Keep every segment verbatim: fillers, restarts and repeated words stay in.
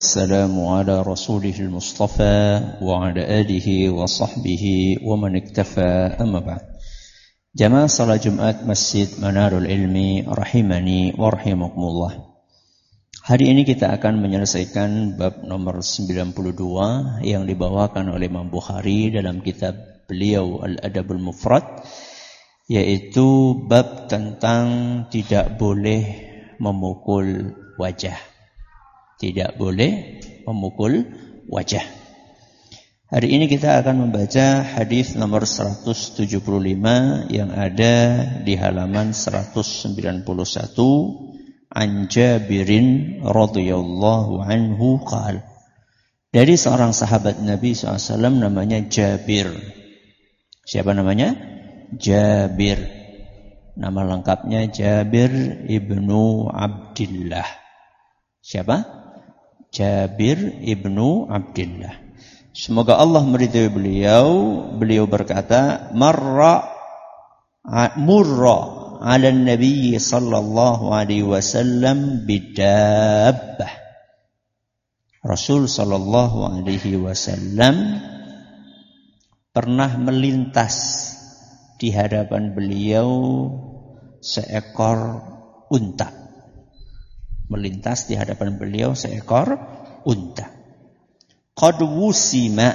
والسلام على رسوله المصطفى وعلى آله وصحبه ومن اكتفى أما بعد. Jamaah salat Jumat Masjid Manarul Ilmi rahimani wa rahimakumullah. Hari ini kita akan menyelesaikan bab nomor sembilan puluh dua yang dibawakan oleh Imam Bukhari dalam kitab beliau Al-Adabul Mufrad, yaitu bab tentang tidak boleh memukul wajah. Tidak boleh memukul wajah. Hari ini kita akan membaca hadis nomor seratus tujuh puluh lima yang ada di halaman seratus sembilan puluh satu. An Jabirin radhiyallahu anhu qala. Dari seorang sahabat Nabi shallallahu alaihi wasallam namanya Jabir. Siapa namanya? Jabir. Nama lengkapnya Jabir ibnu Abdillah. Siapa? Jabir ibnu Abdillah. Semoga Allah meridhai beliau. Beliau berkata, Marra murra ala Nabi sallallahu alaihi wasallam bidabbah. Rasul sallallahu alaihi wasallam pernah melintas di hadapan beliau seekor unta. Melintas di hadapan beliau seekor unta. Qad wusima,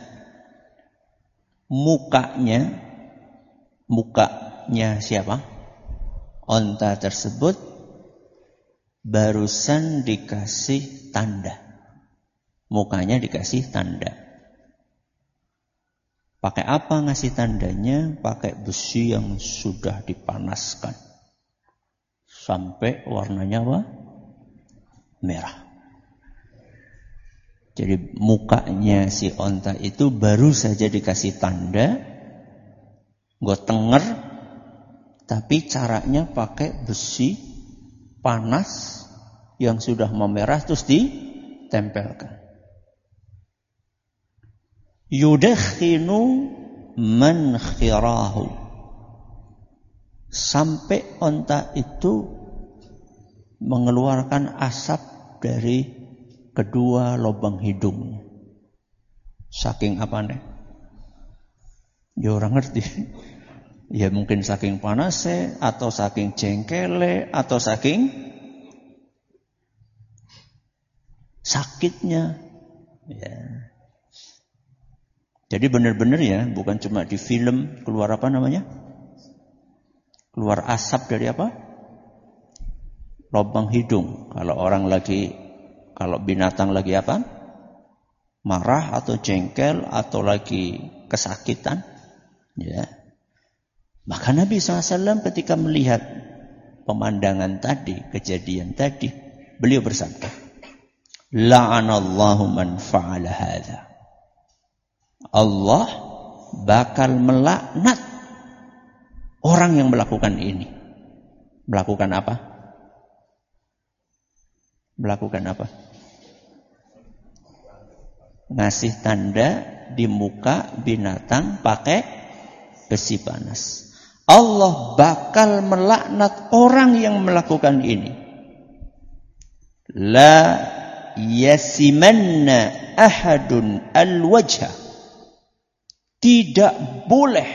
mukanya, mukanya siapa? Unta tersebut barusan dikasih tanda. Mukanya dikasih tanda. Pakai apa ngasih tandanya? Pakai besi yang sudah dipanaskan sampai warnanya apa? Merah. Jadi mukanya si onta itu baru saja dikasih tanda, gue tenger, tapi caranya pakai besi panas yang sudah memerah terus ditempelkan. Yudakhinu man khirahu, sampai onta itu mengeluarkan asap dari kedua lubang hidungnya. Saking apa nih? Ya orang ngerti. Ya mungkin saking panasnya, atau saking jengkele, atau saking sakitnya. Ya. Jadi benar-benar ya, bukan cuma di film keluar apa namanya? Keluar asap dari apa? Lubang hidung. Kalau orang lagi Kalau binatang lagi apa? Marah atau jengkel atau lagi kesakitan. Ya. Maka Nabi shallallahu alaihi wasallam ketika melihat pemandangan tadi, kejadian tadi, beliau bersabda, La'anallahu man fa'ala hadha. Allah bakal melaknat orang yang melakukan ini. Melakukan apa? Melakukan apa? Ngasih tanda di muka binatang pakai besi panas. Allah bakal melaknat orang yang melakukan ini. La yasimanna ahadun al-wajha. Tidak boleh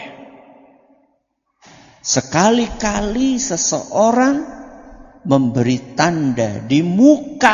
sekali-kali seseorang memberi tanda di muka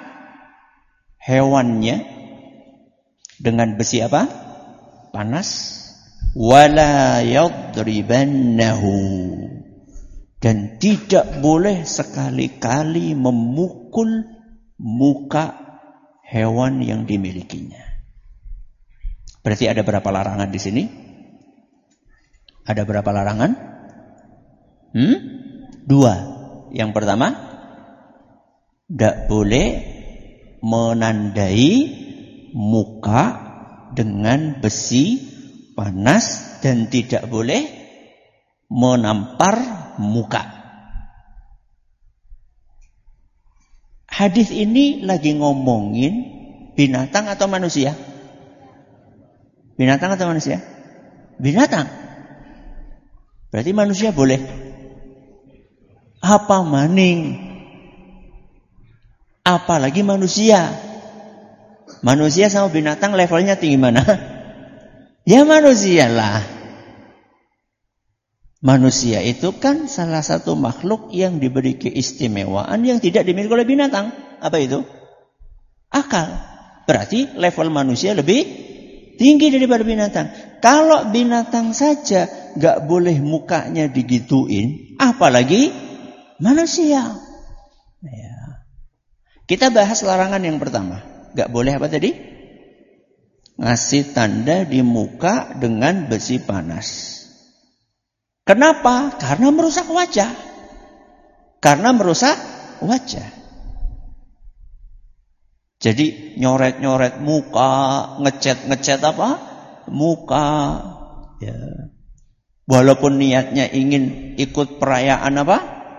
hewannya dengan besi apa? Panas. Wala yadribannahu, dan tidak boleh sekali-kali memukul muka hewan yang dimilikinya. Berarti ada berapa larangan di sini? Ada berapa larangan? Hmm? Dua. Yang pertama, tidak boleh menandai muka dengan besi panas dan tidak boleh menampar muka. Hadis ini lagi ngomongin binatang atau manusia? Binatang atau manusia? Binatang. Berarti manusia boleh. Apa maning? Apalagi manusia. Manusia sama binatang levelnya tinggi mana? Ya manusia lah. Manusia itu kan salah satu makhluk yang diberi keistimewaan yang tidak dimiliki oleh binatang. Apa itu? Akal. Berarti level manusia lebih tinggi daripada binatang. Kalau binatang saja gak boleh mukanya digituin, apalagi manusia. Ya. Kita bahas larangan yang pertama. Gak boleh apa tadi? Ngasih tanda di muka dengan besi panas. Kenapa? Karena merusak wajah. Karena merusak wajah. Jadi nyoret-nyoret muka, ngecat-ngecat apa? Muka. Ya. Walaupun niatnya ingin ikut perayaan apa?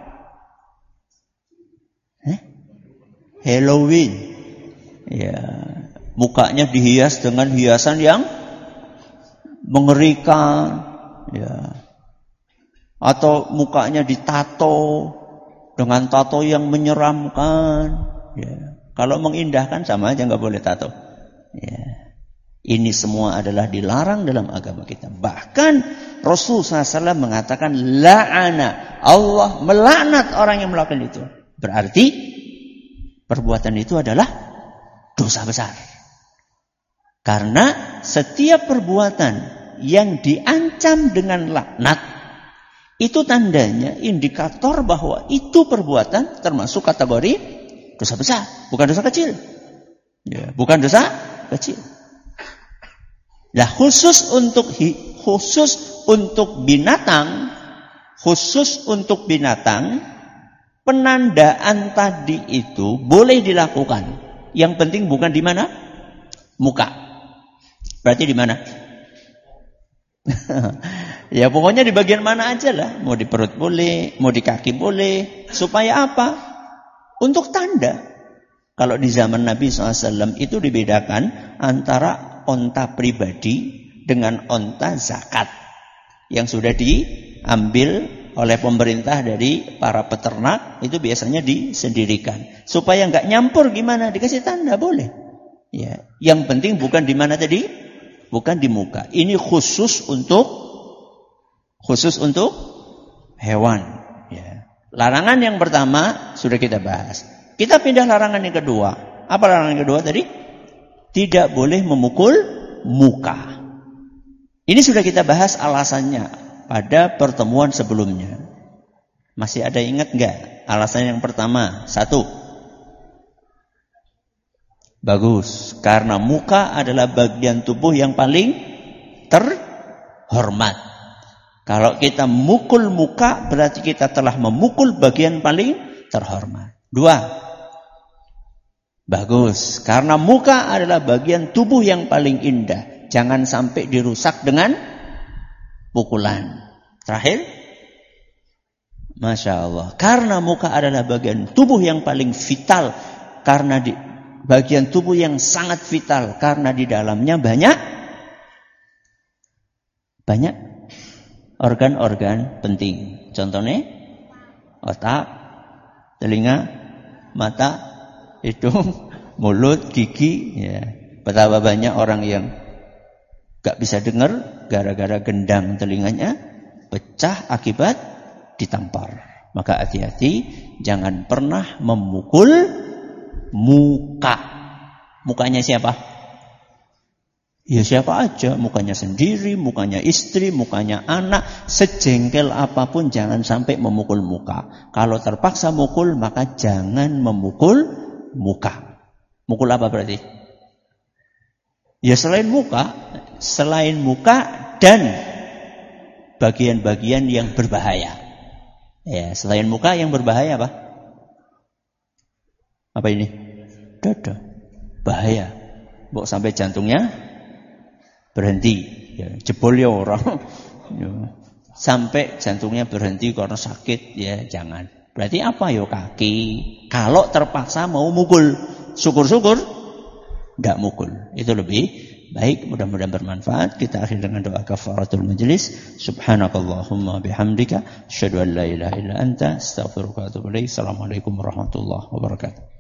Eh? Halloween. Ya. Mukanya dihias dengan hiasan yang mengerikan. Ya. Atau mukanya ditato dengan tato yang menyeramkan. Ya. Kalau mengindahkan sama aja nggak boleh tato. Ya. Ini semua adalah dilarang dalam agama kita. Bahkan Rasul sallallahu alaihi wasallam mengatakan la'ana, Allah melaknat orang yang melakukan itu. Berarti perbuatan itu adalah dosa besar. Karena setiap perbuatan yang diancam dengan laknat, itu tandanya indikator bahwa itu perbuatan termasuk kategori dosa besar, bukan dosa kecil. Ya, bukan dosa kecil. Nah, khusus untuk khusus untuk binatang, khusus untuk binatang, penandaan tadi itu boleh dilakukan. Yang penting bukan di mana? Muka. Berarti di mana? Ya pokoknya di bagian mana aja lah. Mau di perut boleh, mau di kaki boleh. Supaya apa? Untuk tanda. Kalau di zaman Nabi shallallahu alaihi wasallam itu dibedakan antara onta pribadi dengan onta zakat. Yang sudah diambil oleh pemerintah dari para peternak. Itu biasanya disendirikan. Supaya nggak nyampur gimana? Dikasih tanda boleh. Ya. Yang penting bukan di mana tadi? Bukan di muka. Ini khusus untuk khusus untuk hewan. Ya. Larangan yang pertama sudah kita bahas. Kita pindah larangan yang kedua. Apa larangan yang kedua tadi? Tidak boleh memukul muka. Ini sudah kita bahas alasannya pada pertemuan sebelumnya. Masih ada ingat enggak? Alasan yang pertama, satu. Bagus, karena muka adalah bagian tubuh yang paling terhormat. Kalau kita mukul muka, berarti kita telah memukul bagian paling terhormat. Dua, bagus, karena muka adalah bagian tubuh yang paling indah. Jangan sampai dirusak dengan pukulan. Terakhir, Masya Allah, karena muka adalah bagian tubuh yang paling vital, karena di bagian tubuh yang sangat vital karena di dalamnya banyak banyak organ-organ penting. Contohnya otak, telinga, mata, hidung, mulut, gigi. Ya. Betapa banyak orang yang gak bisa dengar gara-gara gendang telinganya pecah akibat ditampar. Maka hati-hati, jangan pernah memukul muka. Mukanya siapa? Ya siapa aja. Mukanya sendiri, mukanya istri, mukanya anak. Sejengkel apapun jangan sampai memukul muka. Kalau terpaksa mukul, maka jangan memukul muka. Mukul apa berarti? Ya selain muka, selain muka dan bagian-bagian yang berbahaya. Ya, selain muka yang berbahaya apa? Apa ini? Dada. Bahaya. Bawa sampai jantungnya berhenti. Ya, jebol ya orang. Ya. Sampai jantungnya berhenti karena sakit. Ya jangan. Berarti apa ya kaki? Kalau terpaksa mau mukul. Syukur-syukur tidak mukul. Itu lebih baik. Mudah-mudahan bermanfaat. Kita akhiri dengan doa kafaratul majlis. Subhanakallahumma bihamdika. Asyhadu an la ilaha illa anta. Astaghfiruka wa atubu ilaik. Assalamualaikum warahmatullahi wabarakatuh.